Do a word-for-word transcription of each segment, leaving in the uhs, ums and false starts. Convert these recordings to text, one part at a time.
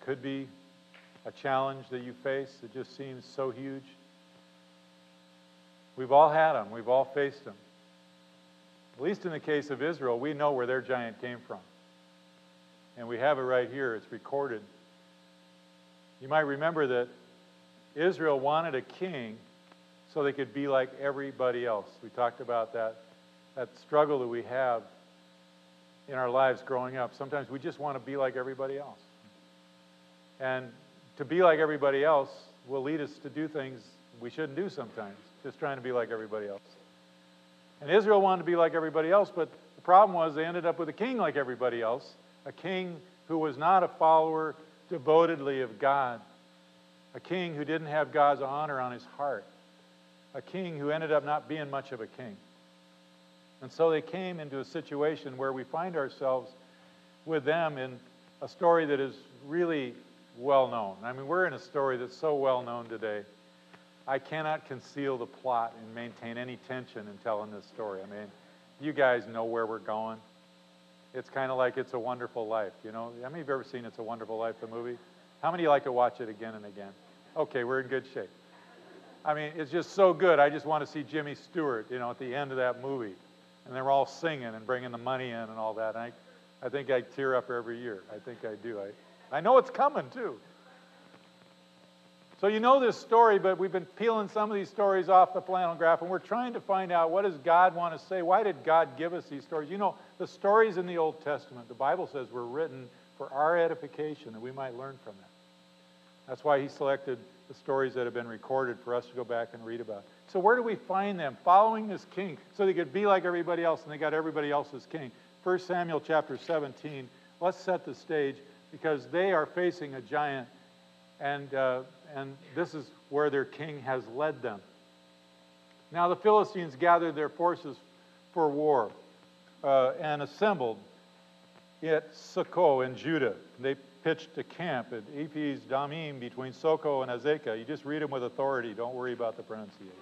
could be a challenge that you face that just seems so huge? We've all had them. We've all faced them. At least in the case of Israel, we know where their giant came from. And we have it right here. It's recorded. You might remember that Israel wanted a king so they could be like everybody else. We talked about that, that struggle that we have in our lives growing up. Sometimes we just want to be like everybody else. And to be like everybody else will lead us to do things we shouldn't do sometimes, just trying to be like everybody else. And Israel wanted to be like everybody else, but the problem was they ended up with a king like everybody else, a king who was not a follower devotedly of God, a king who didn't have God's honor on his heart, a king who ended up not being much of a king. And so they came into a situation where we find ourselves with them in a story that is really well known. I mean, we're in a story that's so well known today. I cannot conceal the plot and maintain any tension in telling this story. I mean, you guys know where we're going. It's kind of like It's a Wonderful Life, you know? How many of you have ever seen It's a Wonderful Life, the movie? How many like to watch it again and again? Okay, we're in good shape. I mean, it's just so good. I just want to see Jimmy Stewart, you know, at the end of that movie. And they're all singing and bringing the money in and all that. And I, I think I tear up every year. I think I do. I, I know it's coming, too. So you know this story, but we've been peeling some of these stories off the flannel graph, and we're trying to find out, what does God want to say? Why did God give us these stories? You know, the stories in the Old Testament, the Bible says, were written for our edification, that we might learn from them. That's why he selected the stories that have been recorded for us to go back and read about. So where do we find them? Following this king, so they could be like everybody else, and they got everybody else's king. First Samuel chapter seventeen. Let's set the stage, because they are facing a giant, and uh, and this is where their king has led them. Now the Philistines gathered their forces for war uh, and assembled at Socoh in Judah. They pitched a camp at Ephes Damim between Socoh and Azekah. You just read them with authority. Don't worry about the pronunciation.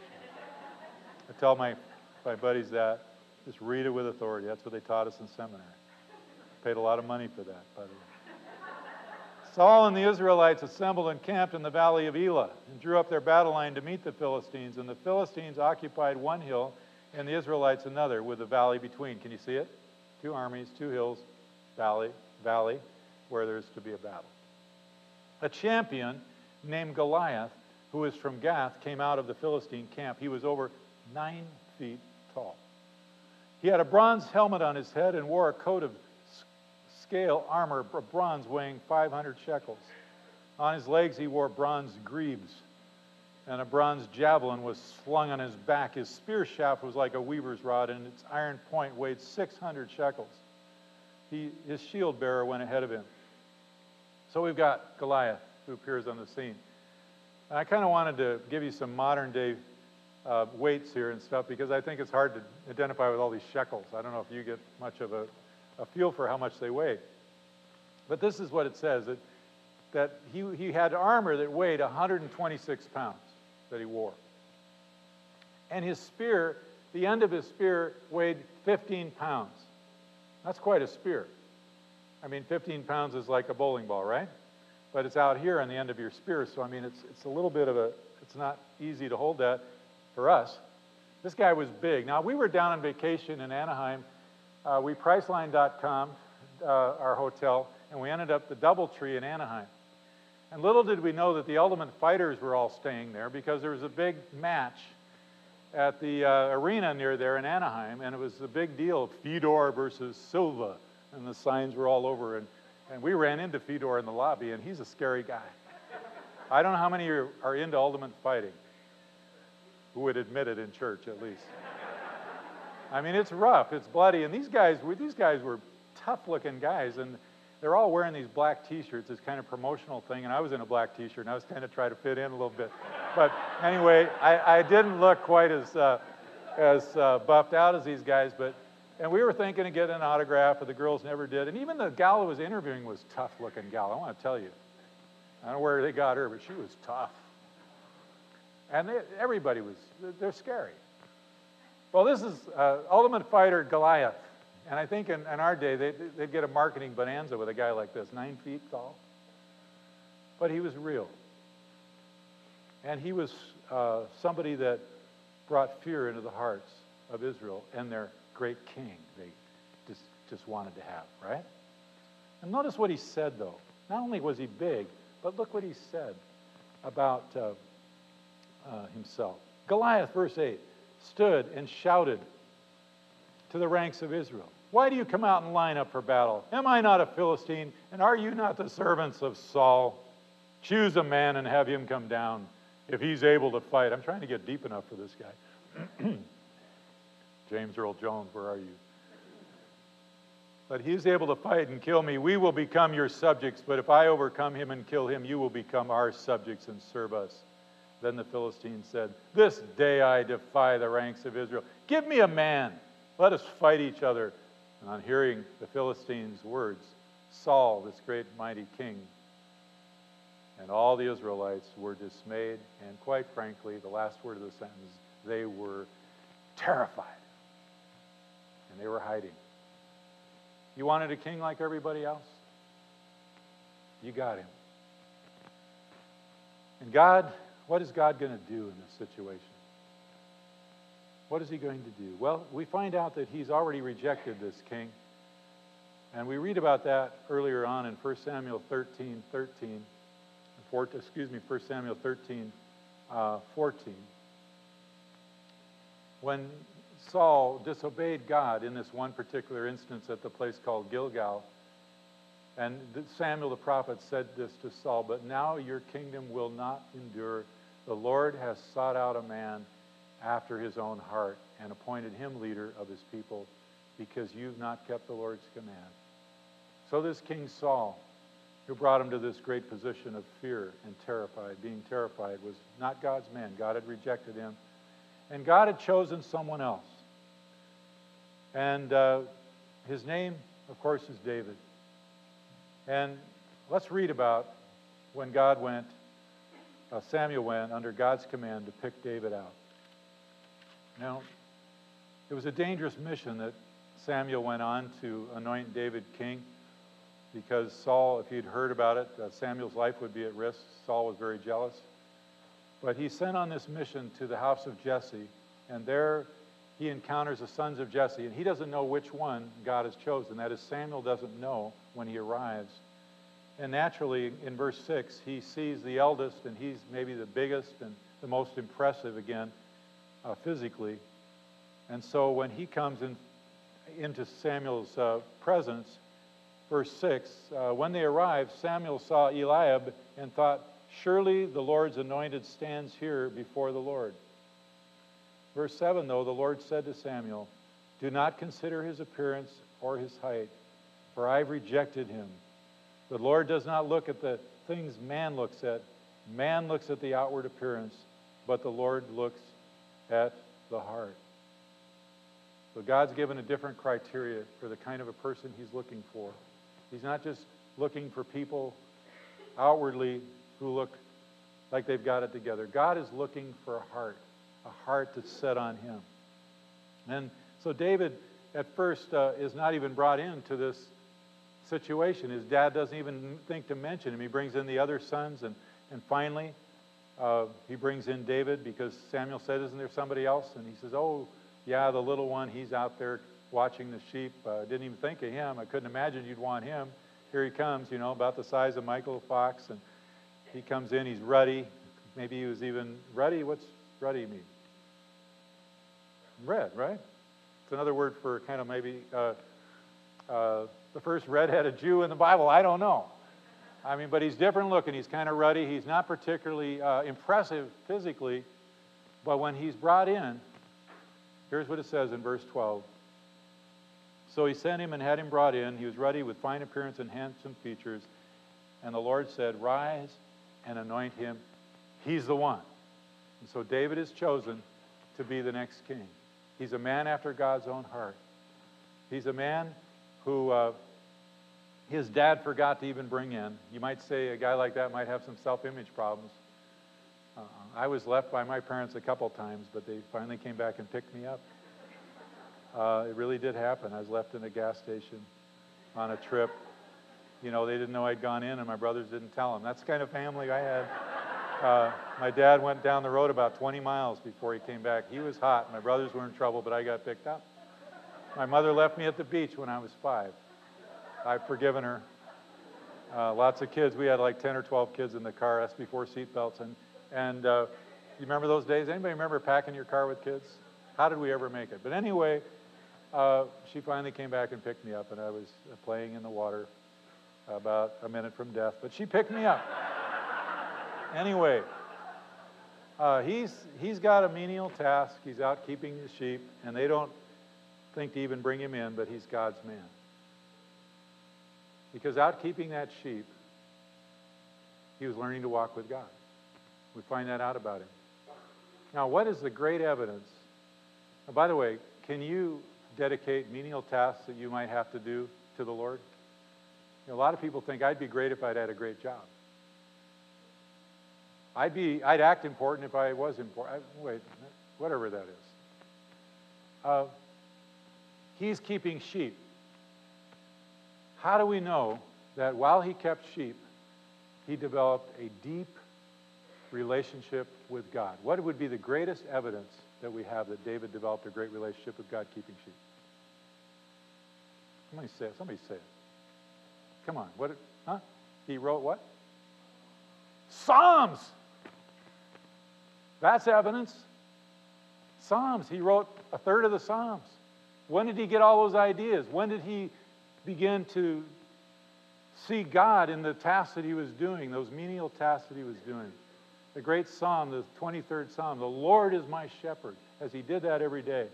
I tell my, my buddies that. Just read it with authority. That's what they taught us in seminary. Paid a lot of money for that, by the way. Saul and the Israelites assembled and camped in the valley of Elah and drew up their battle line to meet the Philistines. And the Philistines occupied one hill and the Israelites another, with a valley between. Can you see it? Two armies, two hills, valley, valley, where there's to be a battle. A champion named Goliath, who was from Gath, came out of the Philistine camp. He was over nine feet tall. He had a bronze helmet on his head and wore a coat of scale armor of bronze weighing five hundred shekels. On his legs he wore bronze greaves, and a bronze javelin was slung on his back. His spear shaft was like a weaver's rod, and its iron point weighed six hundred shekels. He, his shield bearer went ahead of him. So we've got Goliath, who appears on the scene. And I kind of wanted to give you some modern day uh, weights here and stuff, because I think it's hard to identify with all these shekels. I don't know if you get much of a a feel for how much they weigh. But this is what it says, that, that he, he had armor that weighed one hundred twenty-six pounds that he wore. And his spear, the end of his spear weighed fifteen pounds. That's quite a spear. I mean, fifteen pounds is like a bowling ball, right? But it's out here on the end of your spear, so I mean, it's, it's a little bit of a, it's not easy to hold that for us. This guy was big. Now, we were down on vacation in Anaheim. Uh, we Priceline dot com, uh, our hotel, and we ended up the DoubleTree in Anaheim. And little did we know that the Ultimate Fighters were all staying there, because there was a big match at the uh, arena near there in Anaheim, and it was a big deal, Fedor versus Silva, and the signs were all over. And, and we ran into Fedor in the lobby, and he's a scary guy. I don't know how many are, are into Ultimate Fighting, who would admit it in church at least. I mean, it's rough, it's bloody, and these guys were, these guys were tough-looking guys, and they're all wearing these black T-shirts, this kind of promotional thing, and I was in a black T-shirt, and I was trying to try to fit in a little bit. But anyway, I, I didn't look quite as, uh, as uh, buffed out as these guys, but, and we were thinking of getting an autograph, but the girls never did, and even the gal who was interviewing was a tough-looking gal, I want to tell you. I don't know where they got her, but she was tough. And they, everybody was, they're scary. Well, this is uh, Ultimate Fighter Goliath. And I think in, in our day, they, they'd get a marketing bonanza with a guy like this, nine feet tall. but he was real. And he was uh, somebody that brought fear into the hearts of Israel and their great king they just, just wanted to have, right? And notice what he said, though. Not only was he big, but look what he said about uh, uh, himself. Goliath, verse eight, stood and shouted to the ranks of Israel, "Why do you come out and line up for battle? Am I not a Philistine, and are you not the servants of Saul? Choose a man and have him come down, if he's able to fight." I'm trying to get deep enough for this guy. James Earl Jones, where are you? "But he's able to fight and kill me. We will become your subjects, but if I overcome him and kill him, you will become our subjects and serve us." Then the Philistine said, "This day I defy the ranks of Israel. Give me a man. Let us fight each other." And on hearing the Philistines' words, Saul, this great mighty king, and all the Israelites were dismayed, and quite frankly, the last word of the sentence, they were terrified. And they were hiding. You wanted a king like everybody else? You got him. And God, what is God going to do in this situation? What is he going to do? Well, we find out that he's already rejected this king. And we read about that earlier on in First Samuel thirteen, thirteen. Four, excuse me, First Samuel thirteen, uh, fourteen. When Saul disobeyed God in this one particular instance at the place called Gilgal, and Samuel the prophet said this to Saul, "But now your kingdom will not endure. The Lord has sought out a man after his own heart and appointed him leader of his people because you've not kept the Lord's command." So this King Saul, who brought him to this great position of fear and terrified, being terrified, was not God's man. God had rejected him. And God had chosen someone else. And uh, his name, of course, is David. And let's read about when God went, uh, Samuel went under God's command to pick David out. Now, it was a dangerous mission that Samuel went on to anoint David king, because Saul, if he'd heard about it, uh, Samuel's life would be at risk. Saul was very jealous. But he's sent on this mission to the house of Jesse, and there he encounters the sons of Jesse, and he doesn't know which one God has chosen. That is, Samuel doesn't know when he arrives. And naturally, in verse six, he sees the eldest, and he's maybe the biggest and the most impressive again, uh, physically. And so when he comes in, into Samuel's uh, presence, verse six, uh, when they arrived, Samuel saw Eliab and thought, "Surely the Lord's anointed stands here before the Lord." Verse seven, though, the Lord said to Samuel, "Do not consider his appearance or his height, for I've rejected him. The Lord does not look at the things man looks at. Man looks at the outward appearance, but the Lord looks at the heart." So God's given a different criteria for the kind of a person he's looking for. He's not just looking for people outwardly who look like they've got it together. God is looking for a heart, a heart that's set on him. And so David, at first, uh, is not even brought into this situation. His dad doesn't even think to mention him. He brings in the other sons, and, and finally, uh, he brings in David because Samuel said, "Isn't there somebody else?" And he says, "Oh, yeah, the little one, he's out there watching the sheep. Uh, didn't even think of him. I couldn't imagine you'd want him. Here he comes, you know, about the size of Michael Fox, and he comes in, he's ruddy. Maybe he was even ruddy. What's ruddy mean? Red, right? It's another word for kind of maybe uh, uh, the first red-headed Jew in the Bible. I don't know. I mean, but he's different looking. He's kind of ruddy. He's not particularly uh, impressive physically, but when he's brought in, here's what it says in verse twelve. So he sent him and had him brought in. He was ruddy with fine appearance and handsome features. And the Lord said, "Rise and anoint him. He's the one." And so David is chosen to be the next king. He's a man after God's own heart. He's a man who uh, his dad forgot to even bring in. You might say a guy like that might have some self-image problems. Uh, I was left by my parents a couple times, but they finally came back and picked me up. Uh, it really did happen. I was left in a gas station on a trip. You know, they didn't know I'd gone in, and my brothers didn't tell them. That's the kind of family I had. Uh, my dad went down the road about twenty miles before he came back. He was hot. My brothers were in trouble, but I got picked up. My mother left me at the beach when I was five. I've forgiven her. Uh, lots of kids. We had like ten or twelve kids in the car. That's before seatbelts. And, and uh, you remember those days? Anybody remember packing your car with kids? How did we ever make it? But anyway, uh, she finally came back and picked me up, and I was playing in the water about a minute from death. But she picked me up. Anyway, uh, he's, he's got a menial task. He's out keeping the sheep, and they don't think to even bring him in, but he's God's man. Because out keeping that sheep, he was learning to walk with God. We find that out about him. Now, what is the great evidence? Now, by the way, can you dedicate menial tasks that you might have to do to the Lord? You know, a lot of people think I'd be great if I'd had a great job. I'd be, I'd act important if I was important. I, wait, whatever that is. Uh, he's keeping sheep. How do we know that while he kept sheep, he developed a deep relationship with God? What would be the greatest evidence that we have that David developed a great relationship with God keeping sheep? Somebody say it. Somebody say it. Come on. What? Huh? He wrote what? Psalms. That's evidence. Psalms. He wrote a third of the Psalms. When did he get all those ideas? When did he begin to see God in the tasks that he was doing, those menial tasks that he was doing? The great Psalm, the twenty-third Psalm, the Lord is my shepherd, as he did that every day.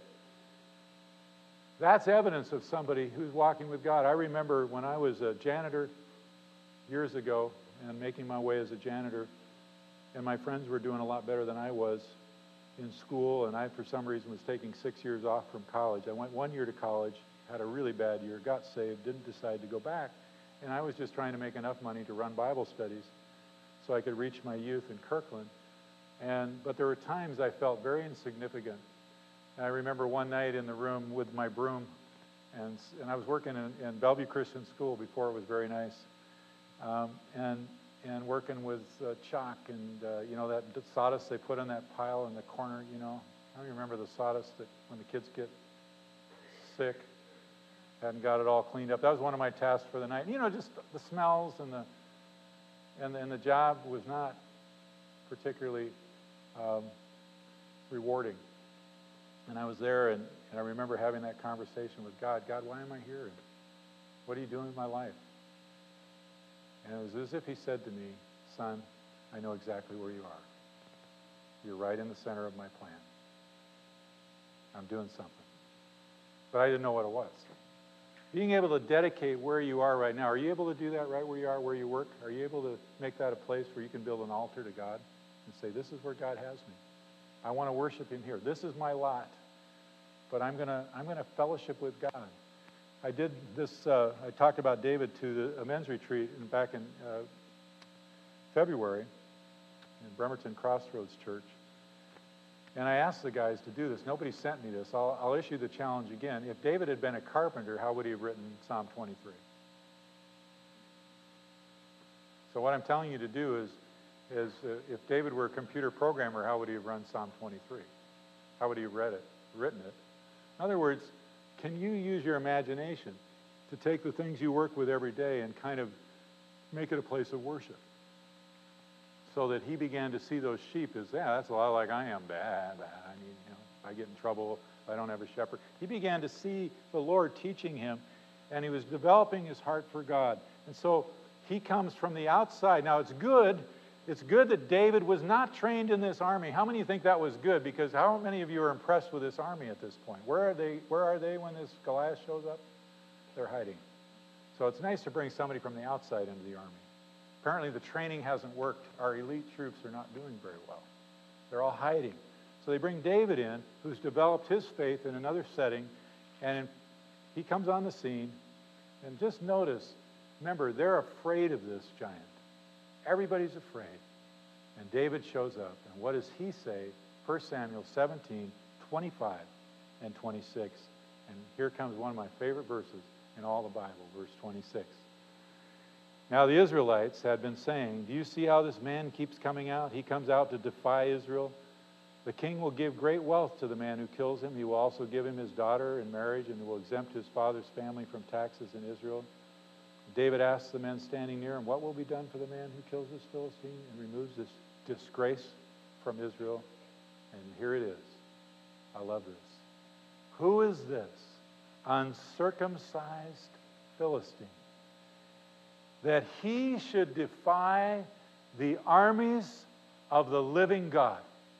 That's evidence of somebody who's walking with God. I remember when I was a janitor years ago and making my way as a janitor, and my friends were doing a lot better than I was in school, and I, for some reason, was taking six years off from college. I went one year to college, had a really bad year, got saved, didn't decide to go back, and I was just trying to make enough money to run Bible studies so I could reach my youth in Kirkland. And but there were times I felt very insignificant. And I remember one night in the room with my broom, and, and I was working in, in Bellevue Christian School before it was very nice, um, and and working with uh, chalk and, uh, you know, that sawdust they put in that pile in the corner, you know. I don't remember the sawdust that when the kids get sick, hadn't got it all cleaned up. That was one of my tasks for the night. You know, just the smells and the, and, and the job was not particularly um, rewarding. And I was there, and, and I remember having that conversation with God. God, why am I here? And what are you doing with my life? And it was as if he said to me, son, I know exactly where you are. You're right in the center of my plan. I'm doing something. But I didn't know what it was. Being able to dedicate where you are right now, are you able to do that right where you are, where you work? Are you able to make that a place where you can build an altar to God and say, this is where God has me. I want to worship him here. This is my lot. But I'm going to I'm going to fellowship with God. I did this, uh, I talked about David to the, a men's retreat in, back in uh, February in Bremerton Crossroads Church. And I asked the guys to do this. Nobody sent me this. I'll, I'll issue the challenge again. If David had been a carpenter, how would he have written Psalm twenty-three? So what I'm telling you to do is, is uh, if David were a computer programmer, how would he have run Psalm twenty-three? How would he have read it, written it? In other words, can you use your imagination to take the things you work with every day and kind of make it a place of worship? So that he began to see those sheep as, yeah, that's a lot like I am. Bad, bad. I need, you know, if I get in trouble, if I don't have a shepherd. He began to see the Lord teaching him, and he was developing his heart for God. And so he comes from the outside. Now, it's good. It's good that David was not trained in this army. How many think that was good? Because how many of you are impressed with this army at this point? Where are they, where are they when this Goliath shows up? They're hiding. So it's nice to bring somebody from the outside into the army. Apparently the training hasn't worked. Our elite troops are not doing very well. They're all hiding. So they bring David in, who's developed his faith in another setting, and he comes on the scene. And just notice, remember, they're afraid of this giant. Everybody's afraid. And David shows up. And what does he say? First Samuel seventeen, twenty-five and twenty-six. And here comes one of my favorite verses in all the Bible, verse twenty-six. Now the Israelites had been saying, do you see how this man keeps coming out? He comes out to defy Israel. The king will give great wealth to the man who kills him. He will also give him his daughter in marriage and will exempt his father's family from taxes in Israel. David asks the men standing near him, what will be done for the man who kills this Philistine and removes this disgrace from Israel? And here it is. I love this. Who is this uncircumcised Philistine, that he should defy the armies of the living God?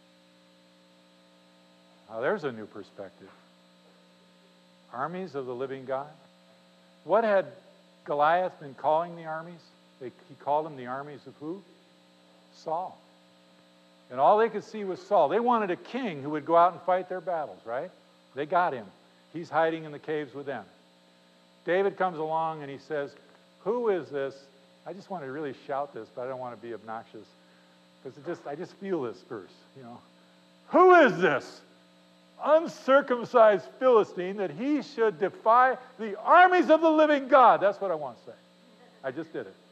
Now there's a new perspective. Armies of the living God? What had Goliath been calling the armies? They, he called them the armies of who? Saul. And all they could see was Saul. They wanted a king who would go out and fight their battles, right? They got him. He's hiding in the caves with them. David comes along and he says, who is this? I just want to really shout this, but I don't want to be obnoxious. Because it just, I just feel this verse, you know. Who is this uncircumcised Philistine that he should defy the armies of the living God? That's what I want to say. I just did it.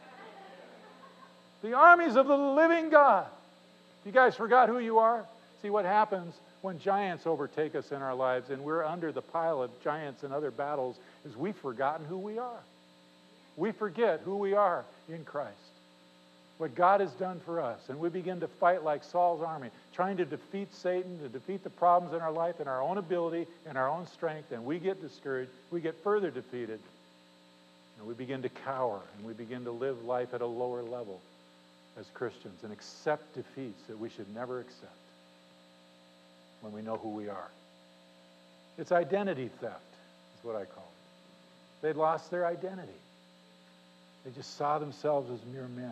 The armies of the living God. You guys forgot who you are? See, what happens when giants overtake us in our lives and we're under the pile of giants and other battles is we've forgotten who we are. We forget who we are in Christ, what God has done for us, and we begin to fight like Saul's army, trying to defeat Satan, to defeat the problems in our life in our own ability and our own strength, and we get discouraged, we get further defeated, and we begin to cower, and we begin to live life at a lower level as Christians and accept defeats that we should never accept when we know who we are. It's identity theft, is what I call it. They'd lost their identity. They just saw themselves as mere men.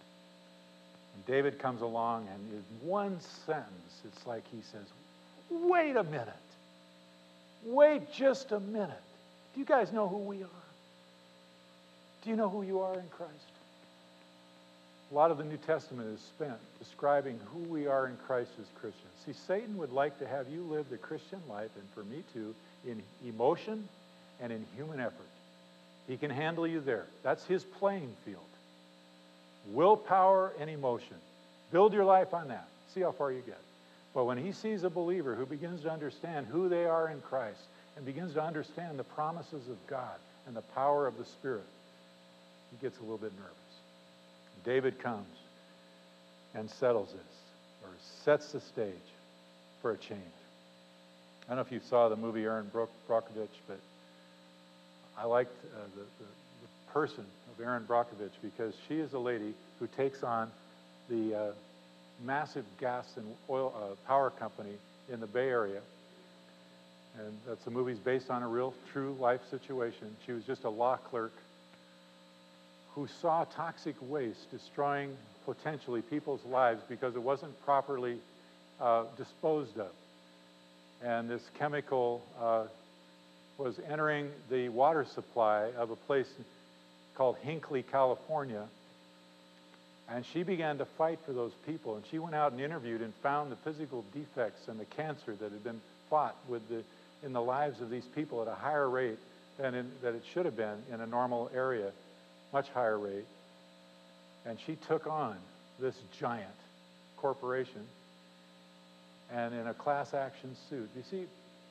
And David comes along, and in one sentence, it's like he says, wait a minute. Wait just a minute. Do you guys know who we are? Do you know who you are in Christ? A lot of the New Testament is spent describing who we are in Christ as Christians. See, Satan would like to have you live the Christian life, and for me too, in emotion and in human effort. He can handle you there. That's his playing field. Willpower and emotion. Build your life on that. See how far you get. But when he sees a believer who begins to understand who they are in Christ and begins to understand the promises of God and the power of the Spirit, he gets a little bit nervous. David comes and settles this, or sets the stage for a change. I don't know if you saw the movie Erin Brockovich, but I liked uh, the, the, the person of Erin Brockovich because she is a lady who takes on the uh, massive gas and oil uh, power company in the Bay Area. And that's the movie's based on a real, true life situation. She was just a law clerk who saw toxic waste destroying potentially people's lives because it wasn't properly uh, disposed of. And this chemical uh, was entering the water supply of a place called Hinckley, California. And she began to fight for those people. And she went out and interviewed and found the physical defects and the cancer that had been fought with the, in the lives of these people at a higher rate than in, that it should have been in a normal area. Much higher rate, and she took on this giant corporation and in a class action suit. You see,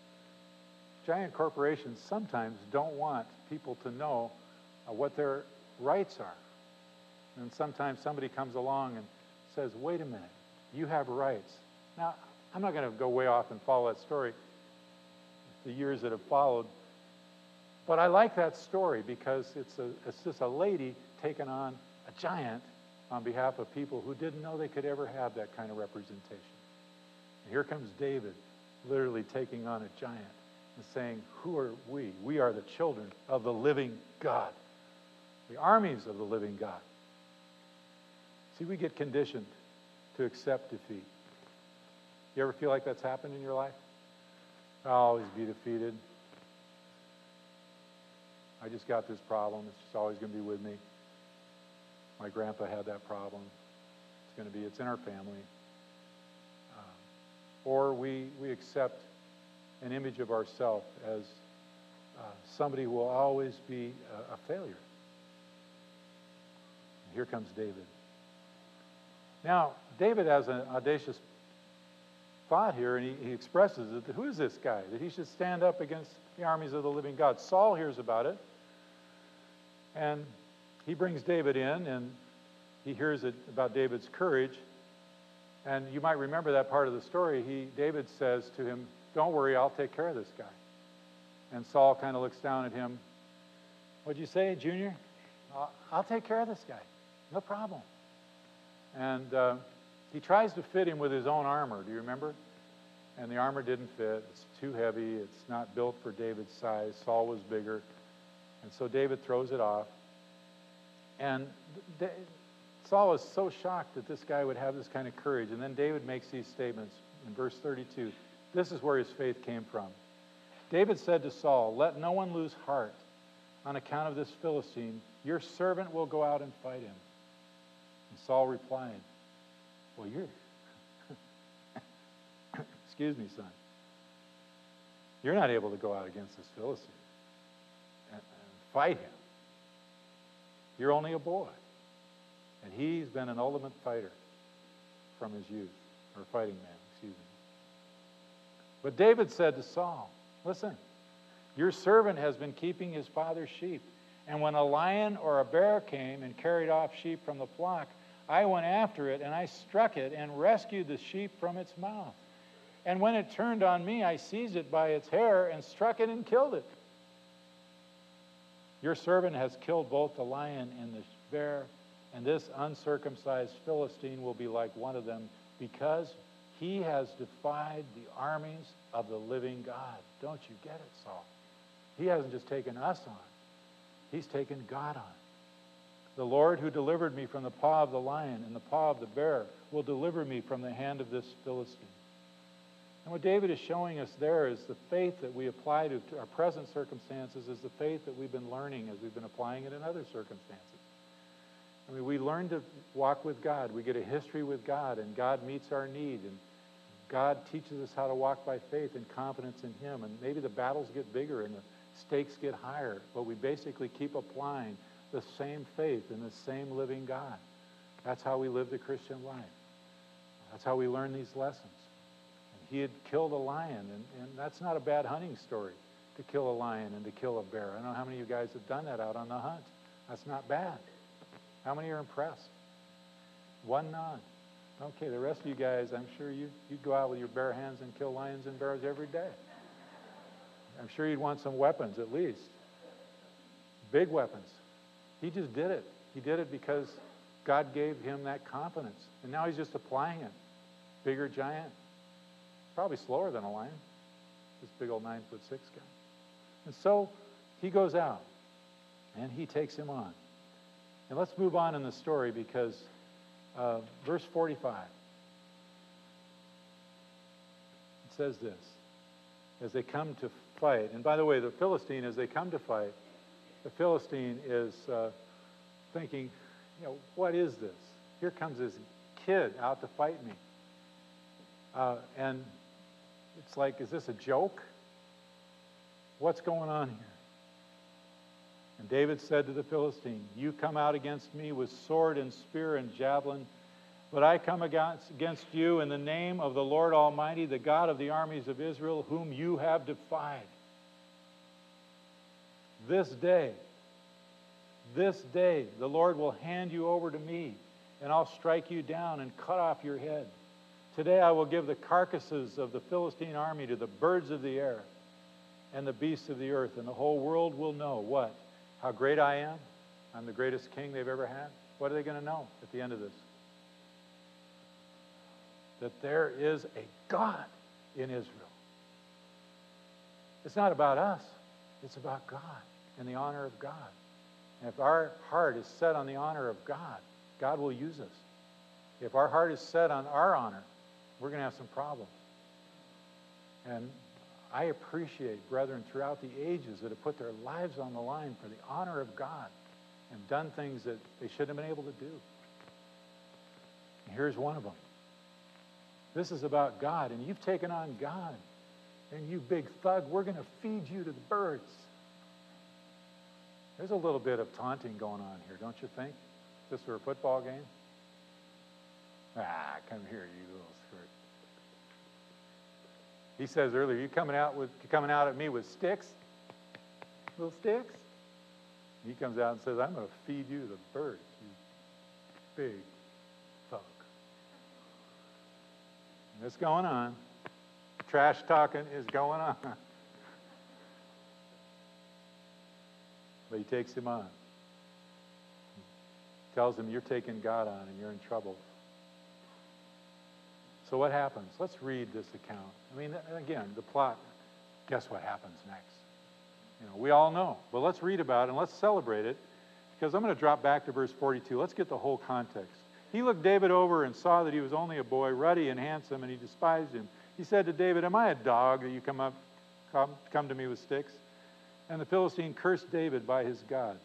giant corporations sometimes don't want people to know uh, what their rights are. And sometimes somebody comes along and says, wait a minute, you have rights. Now, I'm not going to go way off and follow that story, the years that have followed. But I like that story because it's, a, it's just a lady taking on a giant on behalf of people who didn't know they could ever have that kind of representation. And here comes David literally taking on a giant and saying, who are we? We are the children of the living God, the armies of the living God. See, we get conditioned to accept defeat. You ever feel like that's happened in your life? I'll always be defeated. I just got this problem. It's just always going to be with me. My grandpa had that problem. It's going to be, it's in our family. Um, or we, we accept an image of ourselves as uh, somebody who will always be a, a failure. Here comes David. Now, David has an audacious thought here, and he, he expresses it. Who is this guy that he should stand up against the armies of the living God? Saul hears about it, and he brings David in, and he hears it about David's courage. And you might remember that part of the story. He, David says to him, "Don't worry, I'll take care of this guy." And Saul kind of looks down at him. "What'd you say, Junior?" "I'll, I'll take care of this guy. No problem." And uh, he tries to fit him with his own armor. Do you remember? And the armor didn't fit. It's too heavy. It's not built for David's size. Saul was bigger. And so David throws it off. And D- Saul is so shocked that this guy would have this kind of courage. And then David makes these statements in verse thirty-two. This is where his faith came from. David said to Saul, "Let no one lose heart on account of this Philistine. Your servant will go out and fight him." And Saul replied, "Well, you're, excuse me, son, you're not able to go out against this Philistine and, and fight him. You're only a boy. And he's been an ultimate fighter from his youth, or fighting man, excuse me." But David said to Saul, "Listen, your servant has been keeping his father's sheep. And when a lion or a bear came and carried off sheep from the flock, I went after it, and I struck it and rescued the sheep from its mouth. And when it turned on me, I seized it by its hair and struck it and killed it. Your servant has killed both the lion and the bear, and this uncircumcised Philistine will be like one of them, because he has defied the armies of the living God." Don't you get it, Saul? He hasn't just taken us on. He's taken God on. "The Lord who delivered me from the paw of the lion and the paw of the bear will deliver me from the hand of this Philistine." And what David is showing us there is the faith that we apply to our present circumstances is the faith that we've been learning as we've been applying it in other circumstances. I mean, we learn to walk with God. We get a history with God, and God meets our need, and God teaches us how to walk by faith and confidence in Him. And maybe the battles get bigger and the stakes get higher, but we basically keep applying the same faith in the same living God. That's how we live the Christian life. That's how we learn these lessons. And he had killed a lion, and, and that's not a bad hunting story, to kill a lion and to kill a bear. I don't know how many of you guys have done that out on the hunt. That's not bad. How many are impressed? One nod. Okay, the rest of you guys, I'm sure you, you'd go out with your bare hands and kill lions and bears every day. I'm sure you'd want some weapons at least. Big weapons. He just did it. He did it because God gave him that confidence. And now he's just applying it. Bigger giant. Probably slower than a lion. This big old nine foot six guy. And so he goes out and he takes him on. And let's move on in the story because uh, verse forty-five. It says this. As they come to fight, and by the way, the Philistine, as they come to fight, the Philistine is uh, thinking, you know, what is this? Here comes this kid out to fight me. Uh, and it's like, is this a joke? What's going on here? And David said to the Philistine, "You come out against me with sword and spear and javelin, but I come against, against you in the name of the Lord Almighty, the God of the armies of Israel, whom you have defied. This day, this day, the Lord will hand you over to me, and I'll strike you down and cut off your head. Today I will give the carcasses of the Philistine army to the birds of the air and the beasts of the earth, and the whole world will know what? How great I am. I'm the greatest king they've ever had. What are they going to know at the end of this? That there is a God in Israel. It's not about us. It's about God and the honor of God. And if our heart is set on the honor of God, God will use us. If our heart is set on our honor, we're going to have some problems. And I appreciate brethren throughout the ages that have put their lives on the line for the honor of God and done things that they shouldn't have been able to do. And here's one of them. This is about God, and you've taken on God. And you big thug, we're going to feed you to the birds. There's a little bit of taunting going on here, don't you think? Just for a football game? Ah, come here, you little skirt. He says earlier, you coming out with you coming out at me with sticks? Little sticks? He comes out and says, I'm going to feed you the birds, you big fuck. And it's going on. Trash talking is going on. But he takes him on. He tells him, you're taking God on and you're in trouble. So what happens? Let's read this account. I mean, again, the plot, guess what happens next? You know, we all know. But let's read about it and let's celebrate it, because I'm going to drop back to verse forty-two. Let's get the whole context. He looked David over and saw that he was only a boy, ruddy and handsome, and he despised him. He said to David, am I a dog that you come up, come, come to me with sticks? And the Philistine cursed David by his gods.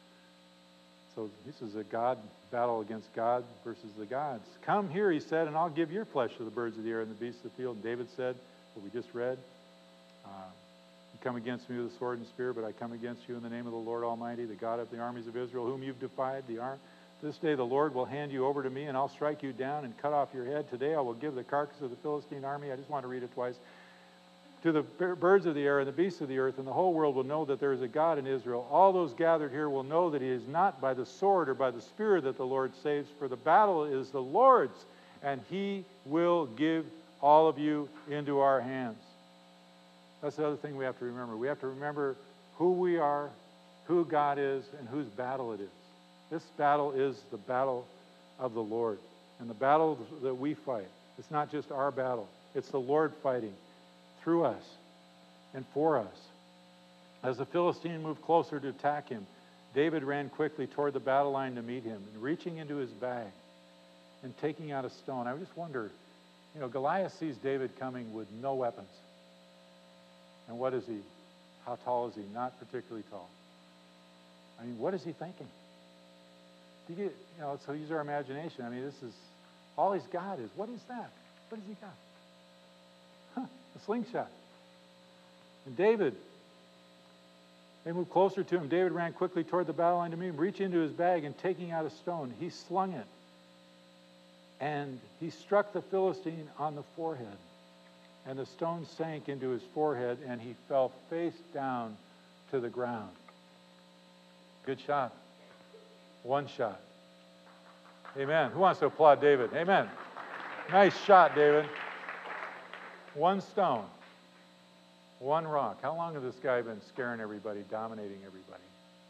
So this is a God battle against God versus the gods. Come here, he said, and I'll give your flesh to the birds of the air and the beasts of the field. And David said, what we just read, uh, you come against me with a sword and spear, but I come against you in the name of the Lord Almighty, the God of the armies of Israel, whom you've defied. The arm. This day the Lord will hand you over to me, and I'll strike you down and cut off your head. Today I will give the carcass of the Philistine army. I just want to read it twice. To the birds of the air and the beasts of the earth, and the whole world will know that there is a God in Israel. All those gathered here will know that it is not by the sword or by the spear that the Lord saves, for the battle is the Lord's, and he will give all of you into our hands. That's the other thing we have to remember. We have to remember who we are, who God is, and whose battle it is. This battle is the battle of the Lord. And the battle that we fight, it's not just our battle. It's the Lord fighting through us and for us. As the Philistine moved closer to attack him, David ran quickly toward the battle line to meet him, and reaching into his bag and taking out a stone. I just wonder, you know, Goliath sees David coming with no weapons. And what is he? How tall is he? Not particularly tall. I mean, what is he thinking? Do you get, you know, so use our imagination. I mean, this is, all he's got is, what is that? What has he got? Huh, a slingshot. And David, they moved closer to him. David ran quickly toward the battle line to meet him, reaching into his bag and taking out a stone. He slung it. And he struck the Philistine on the forehead. And the stone sank into his forehead, and he fell face down to the ground. Good shot. One shot. Amen. Who wants to applaud David? Amen. Nice shot, David. One stone. One rock. How long has this guy been scaring everybody, dominating everybody?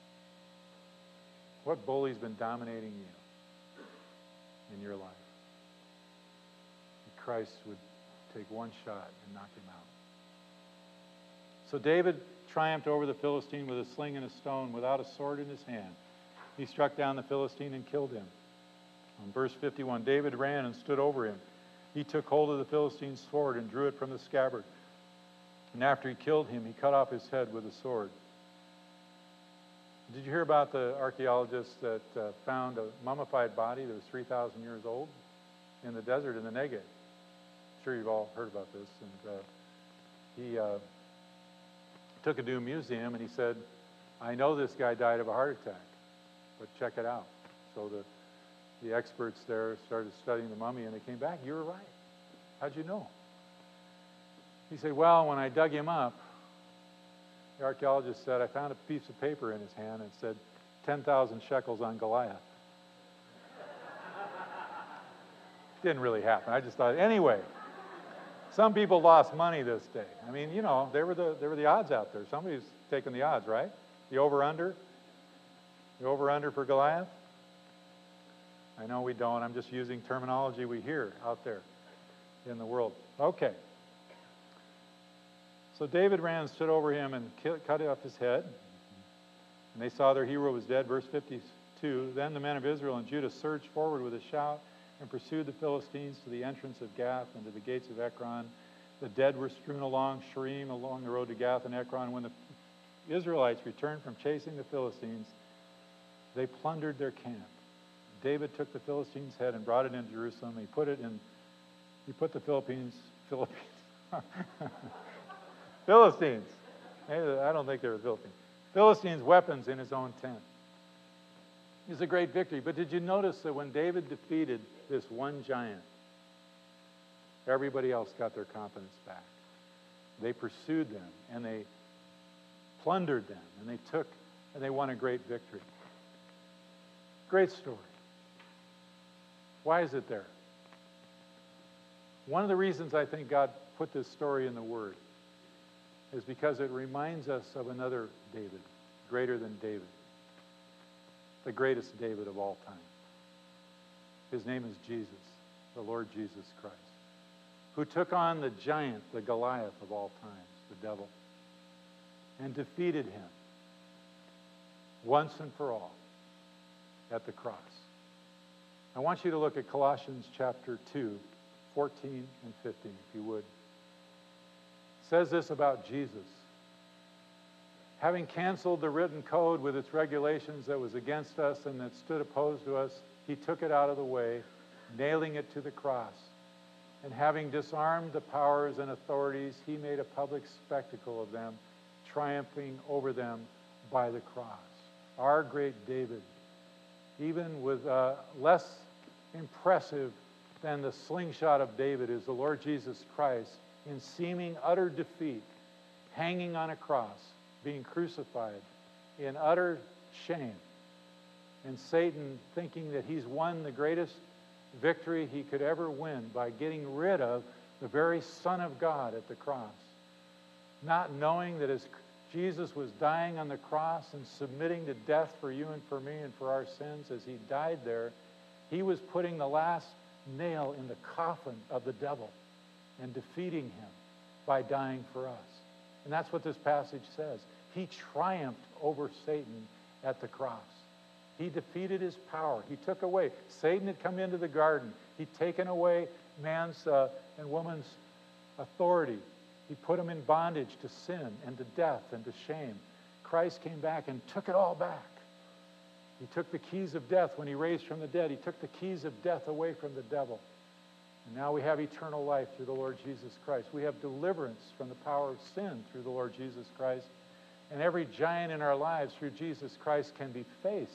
What bully's been dominating you in your life? And Christ would take one shot and knock him out. So David triumphed over the Philistine with a sling and a stone, without a sword in his hand. He struck down the Philistine and killed him. In verse fifty-one, David ran and stood over him. He took hold of the Philistine's sword and drew it from the scabbard. And after he killed him, he cut off his head with a sword. Did you hear about the archaeologists that uh, found a mummified body that was three thousand years old in the desert in the Negev? I'm sure you've all heard about this. And uh, he uh, took it to a museum and he said, I know this guy died of a heart attack, but check it out. So the The experts there started studying the mummy, and they came back. You were right. How'd you know? He said, well, when I dug him up, the archaeologist said, I found a piece of paper in his hand and said, ten thousand shekels on Goliath. Didn't really happen. I just thought, anyway, some people lost money this day. I mean, you know, there were the, there were the odds out there. Somebody's taking the odds, right? The over-under? The over-under for Goliath? I know we don't. I'm just using terminology we hear out there in the world. Okay. So David ran and stood over him and cut off his head. And they saw their hero was dead. Verse fifty-two, then the men of Israel and Judah surged forward with a shout and pursued the Philistines to the entrance of Gath and to the gates of Ekron. The dead were strewn along Sharim, along the road to Gath and Ekron. When the Israelites returned from chasing the Philistines, they plundered their camp. David took the Philistine's head and brought it into Jerusalem. He put it in, he put the Philippines, Philippines, Philistines. I don't think they were Philippines. Philistines' weapons in his own tent. is a great victory. But did you notice that when David defeated this one giant, everybody else got their confidence back? They pursued them, and they plundered them, and they took, and they won a great victory. Great story. Why is it there? One of the reasons I think God put this story in the Word is because it reminds us of another David, greater than David, the greatest David of all time. His name is Jesus, the Lord Jesus Christ, who took on the giant, the Goliath of all times, the devil, and defeated him once and for all at the cross. I want you to look at Colossians chapter two, fourteen and fifteen, if you would. It says this about Jesus. Having canceled the written code with its regulations that was against us and that stood opposed to us, he took it out of the way, nailing it to the cross. And having disarmed the powers and authorities, he made a public spectacle of them, triumphing over them by the cross. Our great David, even with uh, less impressive than the slingshot of David, is the Lord Jesus Christ in seeming utter defeat, hanging on a cross, being crucified in utter shame. And Satan thinking that he's won the greatest victory he could ever win by getting rid of the very Son of God at the cross. Not knowing that as Jesus was dying on the cross and submitting to death for you and for me and for our sins, as he died there, he was putting the last nail in the coffin of the devil and defeating him by dying for us. And that's what this passage says. He triumphed over Satan at the cross. He defeated his power. He took away. Satan had come into the garden. He'd taken away man's uh, and woman's authority. He put them in bondage to sin and to death and to shame. Christ came back and took it all back. He took the keys of death when he raised from the dead. He took the keys of death away from the devil. And now we have eternal life through the Lord Jesus Christ. We have deliverance from the power of sin through the Lord Jesus Christ. And every giant in our lives through Jesus Christ can be faced.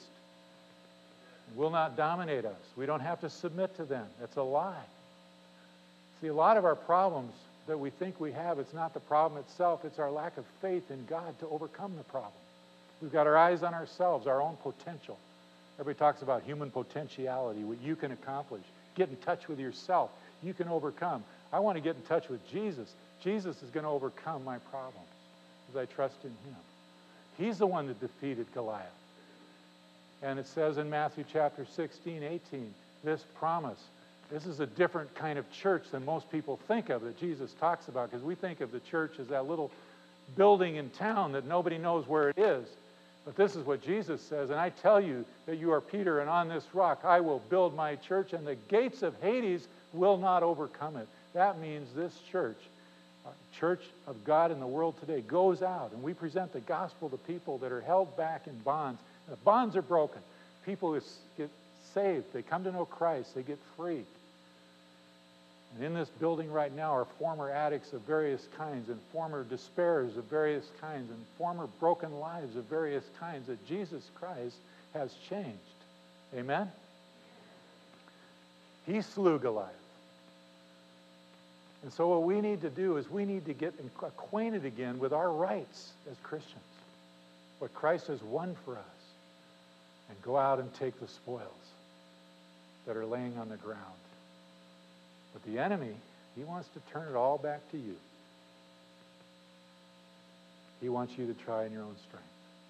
It will not dominate us. We don't have to submit to them. That's a lie. See, a lot of our problems that we think we have, it's not the problem itself. It's our lack of faith in God to overcome the problem. We've got our eyes on ourselves, our own potential. Everybody talks about human potentiality, what you can accomplish. Get in touch with yourself. You can overcome. I want to get in touch with Jesus. Jesus is going to overcome my problems as I trust in him. He's the one that defeated Goliath. And it says in Matthew chapter sixteen, eighteen, this promise. This is a different kind of church than most people think of that Jesus talks about, because we think of the church as that little building in town that nobody knows where it is. But this is what Jesus says, and I tell you that you are Peter, and on this rock I will build my church, and the gates of Hades will not overcome it. That means this church, church of God in the world today, goes out, and we present the gospel to people that are held back in bonds. The bonds are broken. People get saved. They come to know Christ. They get free. And in this building right now are former addicts of various kinds and former despairs of various kinds and former broken lives of various kinds that Jesus Christ has changed. Amen? He slew Goliath. And so what we need to do is we need to get acquainted again with our rights as Christians, what Christ has won for us, and go out and take the spoils that are laying on the ground. But the enemy, he wants to turn it all back to you. He wants you to try in your own strength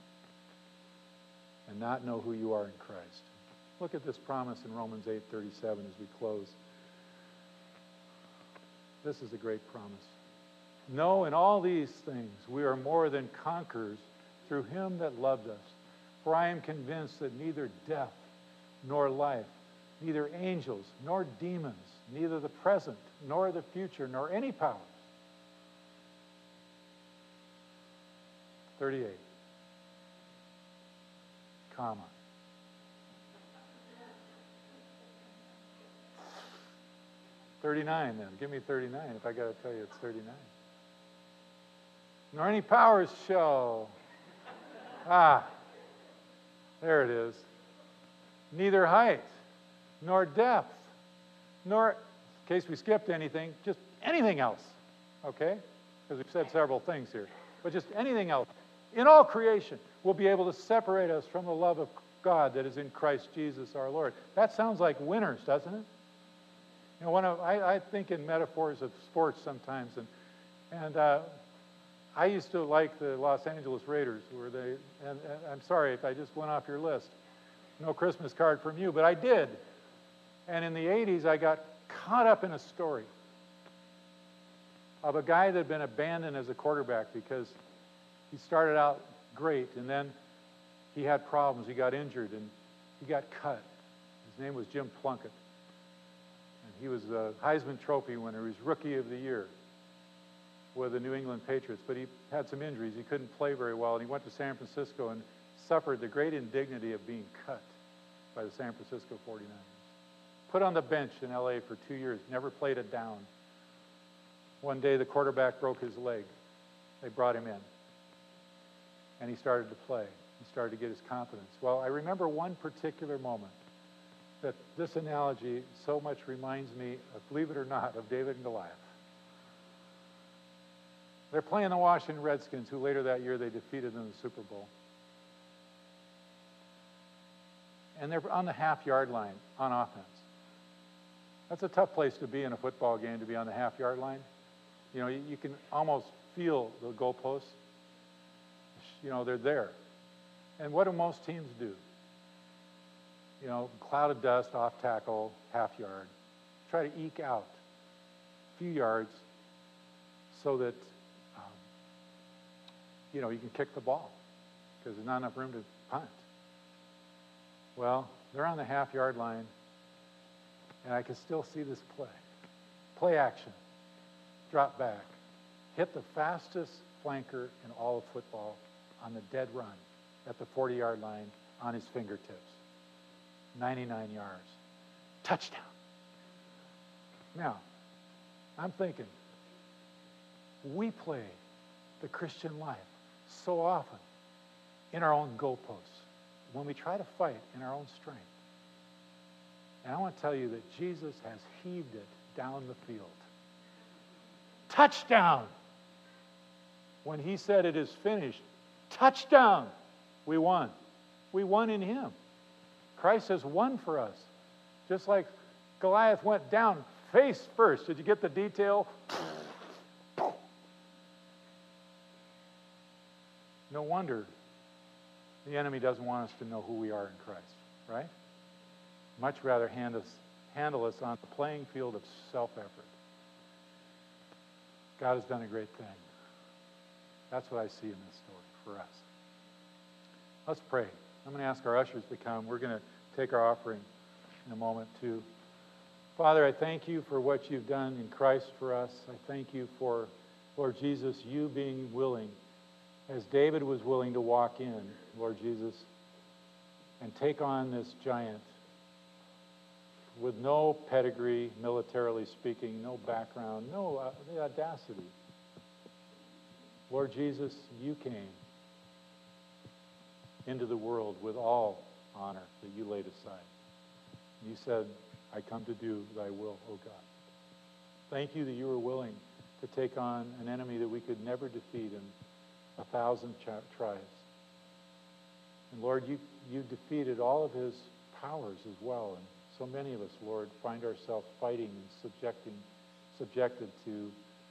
and not know who you are in Christ. Look at this promise in Romans eight thirty-seven as we close. This is a great promise. No, in all these things we are more than conquerors through him that loved us. For I am convinced that neither death nor life, neither angels nor demons, neither the present nor the future, nor any powers. thirty-eight. Comma. thirty-nine then. Give me thirty-nine if I got to tell you it's thirty-nine. Nor any powers shall. Ah. There it is. neither height, nor depth, nor, in case we skipped anything, just anything else, okay? Because we've said several things here. But just anything else in all creation will be able to separate us from the love of God that is in Christ Jesus our Lord. That sounds like winners, doesn't it? You know, one of, I, I think in metaphors of sports sometimes, and and uh, I used to like the Los Angeles Raiders, where they, and, and I'm sorry if I just went off your list. No Christmas card from you, but I did. And in the eighties, I got caught up in a story of a guy that had been abandoned as a quarterback because he started out great, and then he had problems. He got injured, and he got cut. His name was Jim Plunkett. And he was a Heisman Trophy winner. He was Rookie of the Year with the New England Patriots, but he had some injuries. He couldn't play very well, and he went to San Francisco and suffered the great indignity of being cut by the San Francisco forty-niners. Put on the bench in L A for two years, never played a down. One day the quarterback broke his leg. They brought him in, and he started to play. He started to get his confidence. Well, I remember one particular moment that this analogy so much reminds me, of, believe it or not, of David and Goliath. They're playing the Washington Redskins, who later that year they defeated in the Super Bowl. And they're on the half-yard line on offense. That's a tough place to be in a football game, to be on the half-yard line. You know, you, you can almost feel the goalposts. You know, they're there. And what do most teams do? You know, cloud of dust, off tackle, half yard. Try to eke out a few yards so that, um, you know, you can kick the ball because there's not enough room to punt. Well, they're on the half yard line, and I can still see this play. Play action. Drop back. Hit the fastest flanker in all of football on the dead run at the forty-yard line on his fingertips. ninety-nine yards. Touchdown. Now, I'm thinking, we play the Christian life so often in our own goalposts when we try to fight in our own strength. And I want to tell you that Jesus has heaved it down the field. Touchdown! When he said it is finished, touchdown! We won. We won in him. Christ has won for us. Just like Goliath went down face first. Did you get the detail? No wonder the enemy doesn't want us to know who we are in Christ, right? Much rather hand us, handle us on the playing field of self-effort. God has done a great thing. That's what I see in this story for us. Let's pray. I'm going to ask our ushers to come. We're going to take our offering in a moment too. Father, I thank you for what you've done in Christ for us. I thank you for, Lord Jesus, you being willing, as David was willing to walk in, Lord Jesus, and take on this giant with no pedigree, militarily speaking, no background, no uh, the audacity. Lord Jesus, you came into the world with all honor that you laid aside. You said, I come to do thy will, O God. Thank you that you were willing to take on an enemy that we could never defeat in a thousand ch- tries. And Lord, you, you defeated all of his powers as well. And so many of us, Lord, find ourselves fighting and subjecting, subjected to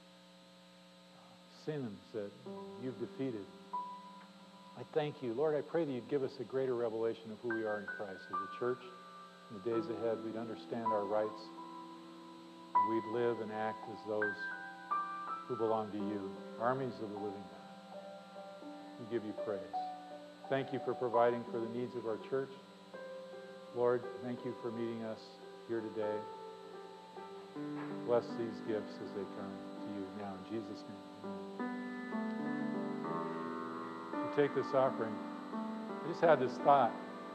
sins that you've defeated. I thank you. Lord, I pray that you'd give us a greater revelation of who we are in Christ as a church. In the days ahead, we'd understand our rights. And we'd live and act as those who belong to you, armies of the living God. We give you praise. Thank you for providing for the needs of our church. Lord, thank you for meeting us here today. Bless these gifts as they come to you now in Jesus' name. Amen. To take this offering, I just had this thought.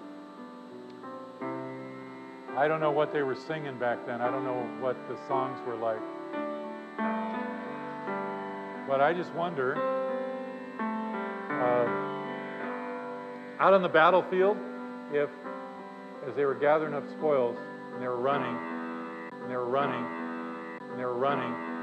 I don't know what they were singing back then. I don't know what the songs were like. But I just wonder, uh, out on the battlefield, if as they were gathering up spoils, and they were running, and they were running, and they were running,